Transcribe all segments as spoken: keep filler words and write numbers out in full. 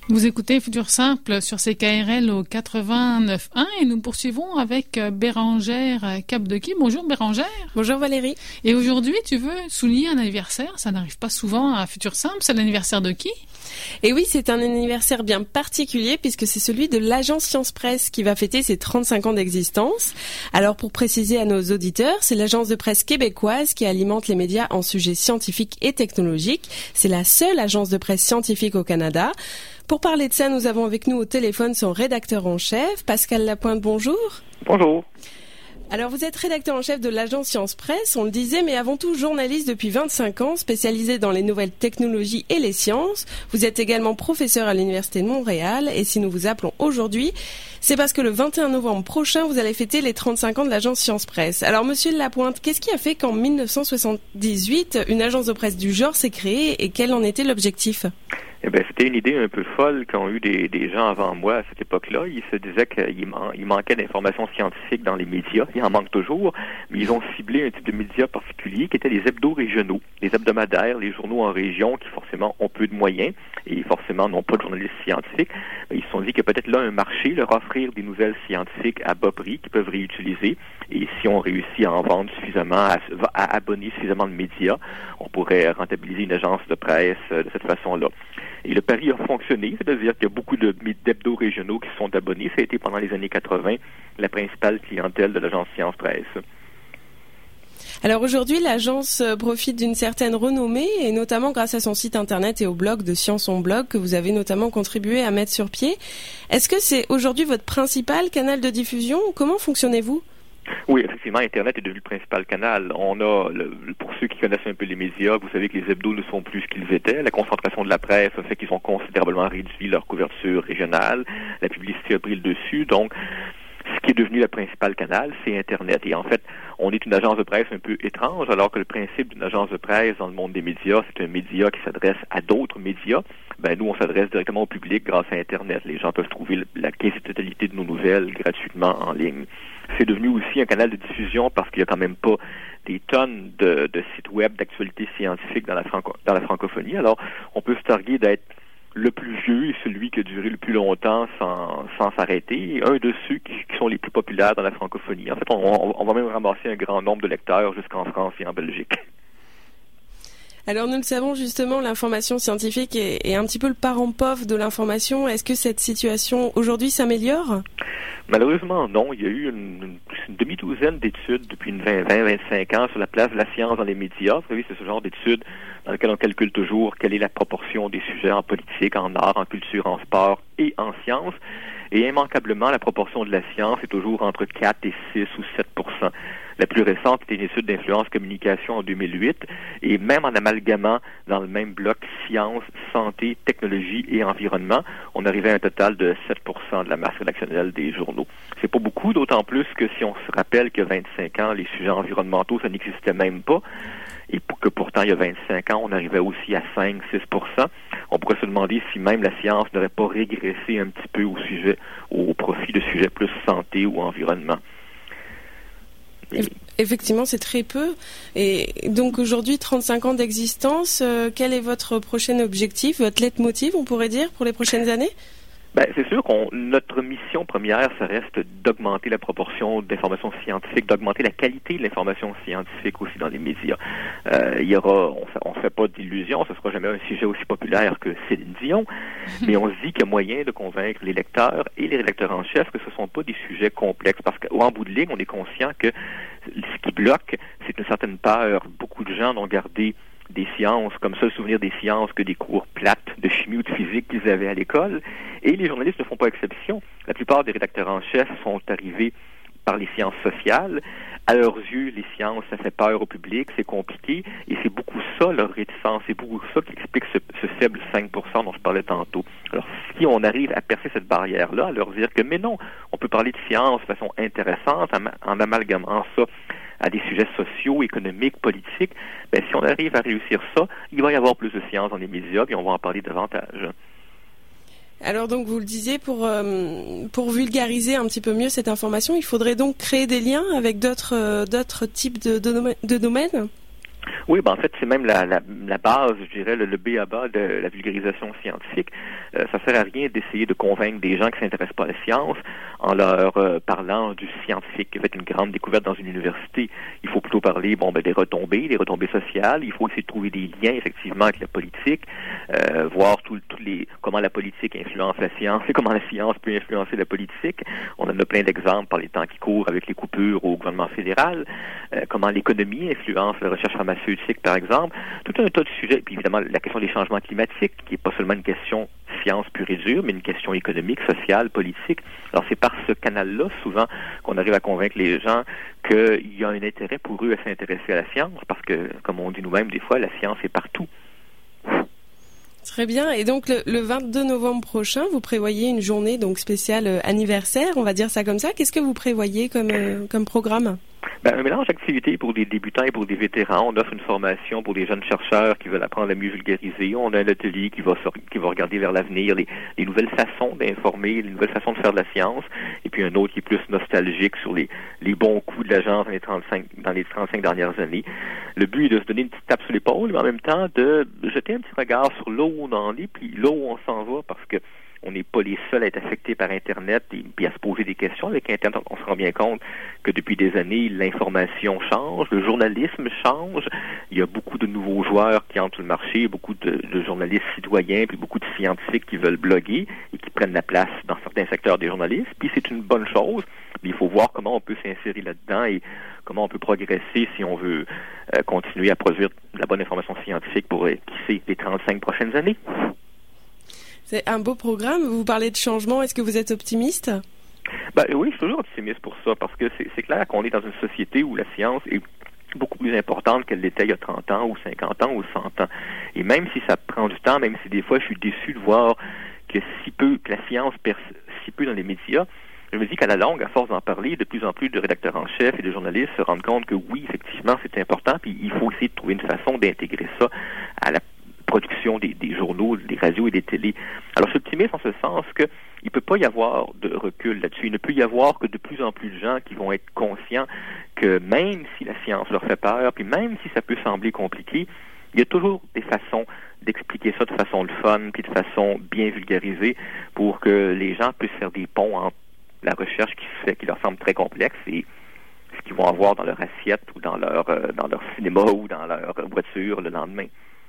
Vous écoutez Futur Simple sur C K R L au quatre-vingt-neuf point un et nous poursuivons avec Bérangère Capdequi. Bonjour Bérangère. Bonjour Valérie. Et aujourd'hui, tu veux souligner un anniversaire. Ça n'arrive pas souvent à Futur Simple. C'est l'anniversaire de qui ? Et oui, c'est un anniversaire bien particulier puisque c'est celui de l'agence Science Presse qui va fêter ses trente-cinq ans d'existence. Alors pour préciser à nos auditeurs, c'est l'agence de presse québécoise qui alimente les médias en sujets scientifiques et technologiques. C'est la seule agence de presse scientifique au Canada. Pour parler de ça, nous avons avec nous au téléphone son rédacteur en chef, Pascal Lapointe, bonjour. Bonjour. Alors vous êtes rédacteur en chef de l'agence Science Presse, on le disait, mais avant tout journaliste depuis vingt-cinq ans, spécialisé dans les nouvelles technologies et les sciences. Vous êtes également professeur à l'Université de Montréal et si nous vous appelons aujourd'hui, c'est parce que le vingt et un novembre prochain, vous allez fêter les trente-cinq ans de l'agence Science Presse. Alors monsieur Lapointe, qu'est-ce qui a fait qu'en dix-neuf cent soixante-dix-huit, une agence de presse du genre s'est créée et quel en était l'objectif ? Eh bien, c'était une idée un peu folle qu'ont eu des, des gens avant moi à cette époque-là. Ils se disaient qu'il man, il manquait d'informations scientifiques dans les médias. Il en manque toujours, mais ils ont ciblé un type de médias particulier qui étaient les hebdos régionaux, les hebdomadaires, les journaux en région qui forcément ont peu de moyens et forcément n'ont pas de journalistes scientifiques. Ils se sont dit que peut-être là un marché leur offrir des nouvelles scientifiques à bas prix qu'ils peuvent réutiliser. Et si on réussit à en vendre suffisamment, à, à abonner suffisamment de médias, on pourrait rentabiliser une agence de presse de cette façon-là. Et le pari a fonctionné, c'est-à-dire qu'il y a beaucoup de, d'hebdos régionaux qui sont abonnés. Ça a été pendant les années quatre-vingt la principale clientèle de l'agence Science Presse. Alors aujourd'hui, l'agence profite d'une certaine renommée, et notamment grâce à son site internet et au blog de Science on Blog que vous avez notamment contribué à mettre sur pied. Est-ce que c'est aujourd'hui votre principal canal de diffusion ? Comment fonctionnez-vous ? Oui, effectivement, Internet est devenu le principal canal. On a, le, pour ceux qui connaissent un peu les médias, vous savez que les hebdos ne sont plus ce qu'ils étaient. La concentration de la presse a fait qu'ils ont considérablement réduit leur couverture régionale. La publicité a pris le dessus. Donc, ce qui est devenu le principal canal, c'est Internet. Et en fait, on est une agence de presse un peu étrange, alors que le principe d'une agence de presse dans le monde des médias, c'est un média qui s'adresse à d'autres médias. Ben, nous, on s'adresse directement au public grâce à Internet. Les gens peuvent trouver la quasi-totalité de nos nouvelles gratuitement en ligne. C'est devenu aussi un canal de diffusion parce qu'il n'y a quand même pas des tonnes de, de sites web d'actualité scientifique dans la, franco, dans la francophonie. Alors, on peut se targuer d'être le plus vieux et celui qui a duré le plus longtemps sans, sans s'arrêter, un de ceux qui, qui sont les plus populaires dans la francophonie. En fait, on, on va même ramasser un grand nombre de lecteurs jusqu'en France et en Belgique. Alors nous le savons justement, l'information scientifique est, est un petit peu le parent pauvre de l'information. Est-ce que cette situation aujourd'hui s'améliore ? Malheureusement non. Il y a eu une, une, une demi-douzaine d'études depuis une vingt à vingt-cinq ans sur la place de la science dans les médias. Vous savez, c'est ce genre d'études dans lesquelles on calcule toujours quelle est la proportion des sujets en politique, en art, en culture, en sport et en sciences. Et immanquablement, la proportion de la science est toujours entre quatre et six ou sept pour cent. La plus récente était une étude d'influence communication en deux mille huit, et même en amalgamant dans le même bloc sciences, santé, technologie et environnement, on arrivait à un total de sept pour cent de la masse rédactionnelle des journaux. C'est pas beaucoup, d'autant plus que si on se rappelle que vingt-cinq ans, les sujets environnementaux, ça n'existait même pas, et que pourtant, il y a vingt-cinq ans, on arrivait aussi à cinq à six pour cent. On pourrait se demander si même la science n'aurait pas régressé un petit peu au sujet, au profit de sujets plus santé ou environnement. Et... Effectivement, c'est très peu. Et donc aujourd'hui, trente-cinq ans d'existence, euh, quel est votre prochain objectif, votre leitmotiv, on pourrait dire, pour les prochaines années ? Ben, c'est sûr qu'on notre mission première, ça reste d'augmenter la proportion d'informations scientifiques, d'augmenter la qualité de l'information scientifique aussi dans les médias. Euh, il y aura, on ne fait pas d'illusions, ce sera jamais un sujet aussi populaire que Céline Dion, mais on se dit qu'il y a moyen de convaincre les lecteurs et les rédacteurs en chef que ce ne sont pas des sujets complexes, parce qu'en bout de ligne, on est conscient que ce qui bloque, c'est une certaine peur. Beaucoup de gens ont gardé des sciences, comme seul souvenir des sciences que des cours plates de chimie ou de physique qu'ils avaient à l'école. Et les journalistes ne font pas exception. La plupart des rédacteurs en chef sont arrivés par les sciences sociales. À leurs yeux, les sciences, ça fait peur au public, c'est compliqué, et c'est beaucoup ça, leur réticence, c'est beaucoup ça qui explique ce, ce faible cinq pour cent dont je parlais tantôt. Alors, si on arrive à percer cette barrière-là, à leur dire que, mais non, on peut parler de science de façon intéressante, en, en amalgamant ça à des sujets sociaux, économiques, politiques, ben, si on arrive à réussir ça, il va y avoir plus de science dans les médias, et on va en parler davantage. Alors donc vous le disiez, pour euh, pour vulgariser un petit peu mieux cette information, il faudrait donc créer des liens avec d'autres euh, d'autres types de, de, de domaines ? Oui, ben en fait, c'est même la, la, la base, je dirais, le, le B A B A de la vulgarisation scientifique. Euh, ça sert à rien d'essayer de convaincre des gens qui s'intéressent pas à la science en leur euh, parlant du scientifique qui a fait une grande découverte dans une université. Il faut plutôt parler, bon, ben des retombées, des retombées sociales. Il faut essayer de trouver des liens, effectivement, avec la politique, euh, voir tous les comment la politique influence la science et comment la science peut influencer la politique. On en a plein d'exemples par les temps qui courent avec les coupures au gouvernement fédéral, euh, comment l'économie influence la recherche pharmaceutique, par exemple. Tout un tas de sujets. Puis évidemment, la question des changements climatiques, qui n'est pas seulement une question science pure et dure, mais une question économique, sociale, politique. Alors c'est par ce canal-là, souvent, qu'on arrive à convaincre les gens qu'il y a un intérêt pour eux à s'intéresser à la science, parce que, comme on dit nous-mêmes, des fois, la science est partout. Très bien. Et donc, le, le vingt-deux novembre prochain, vous prévoyez une journée donc spéciale euh, anniversaire, on va dire ça comme ça. Qu'est-ce que vous prévoyez comme, euh, comme programme? Ben, un mélange d'activités pour des débutants et pour des vétérans. On offre une formation pour des jeunes chercheurs qui veulent apprendre à mieux vulgariser. On a un atelier qui va, qui va regarder vers l'avenir, les, les nouvelles façons d'informer, les nouvelles façons de faire de la science. Et puis un autre qui est plus nostalgique sur les, les bons coups de l'agence dans les trente-cinq, dans les trente-cinq dernières années. Le but est de se donner une petite tape sur l'épaule, mais en même temps de jeter un petit regard sur là où on en est, puis là où on s'en va, parce que on n'est pas les seuls à être affectés par Internet et puis à se poser des questions avec Internet. On se rend bien compte que depuis des années, l'information change, le journalisme change. Il y a beaucoup de nouveaux joueurs qui entrent sur le marché, beaucoup de, de journalistes citoyens, puis beaucoup de scientifiques qui veulent bloguer et qui prennent la place dans certains secteurs des journalistes. Puis c'est une bonne chose. Mais il faut voir comment on peut s'insérer là-dedans et comment on peut progresser si on veut euh, continuer à produire de la bonne information scientifique pour, euh, qui sait, les trente-cinq prochaines années. C'est un beau programme. Vous parlez de changement. Est-ce que vous êtes optimiste? Ben, oui, je suis toujours optimiste pour ça, parce que c'est, c'est clair qu'on est dans une société où la science est beaucoup plus importante qu'elle l'était il y a trente ans, ou cinquante ans, ou cent ans. Et même si ça prend du temps, même si des fois je suis déçu de voir que si peu, que la science perce si peu dans les médias, je me dis qu'à la longue, à force d'en parler, de plus en plus de rédacteurs en chef et de journalistes se rendent compte que oui, effectivement, c'est important, puis il faut essayer de trouver une façon d'intégrer ça à la production des, des journaux, des radios et des télés. Alors, je suis optimiste en ce sens que il ne peut pas y avoir de recul là-dessus. Il ne peut y avoir que de plus en plus de gens qui vont être conscients que même si la science leur fait peur, puis même si ça peut sembler compliqué, il y a toujours des façons d'expliquer ça de façon le fun, puis de façon bien vulgarisée, pour que les gens puissent faire des ponts entre la recherche qui se fait, qui leur semble très complexe, et ce qu'ils vont avoir dans leur assiette ou dans leur euh, dans leur cinéma ou dans leur voiture le lendemain.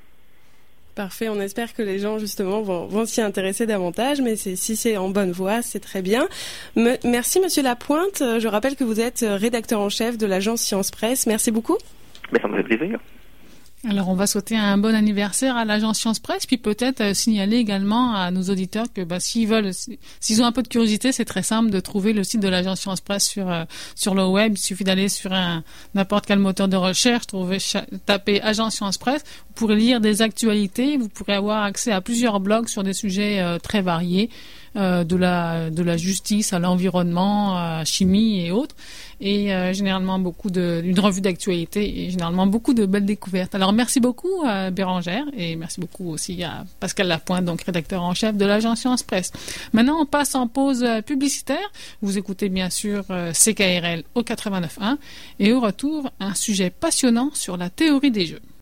Parfait, on espère que les gens justement vont, vont s'y intéresser davantage, mais c'est, si c'est en bonne voie, c'est très bien. Me, merci Monsieur Lapointe, je rappelle que vous êtes rédacteur en chef de l'agence Science Presse. Merci beaucoup. Ben, ça me fait plaisir. Alors, on va souhaiter un bon anniversaire à l'agence Science Presse, puis peut-être euh, signaler également à nos auditeurs que bah, s'ils veulent, s'ils ont un peu de curiosité, c'est très simple de trouver le site de l'agence Science Presse sur euh, sur le web. Il suffit d'aller sur un n'importe quel moteur de recherche, trouver taper agence Science Presse. Vous pourrez lire des actualités, vous pourrez avoir accès à plusieurs blogs sur des sujets euh, très variés, euh, de la de la justice à l'environnement, à la chimie et autres. Et euh, généralement beaucoup de une revue d'actualité et généralement beaucoup de belles découvertes. Alors merci beaucoup à Bérangère et merci beaucoup aussi à Pascal Lapointe, donc rédacteur en chef de l'agence Science Presse. Maintenant on passe en pause publicitaire. Vous écoutez bien sûr euh, C K R L au quatre-vingt-neuf point un et au retour un sujet passionnant sur la théorie des jeux.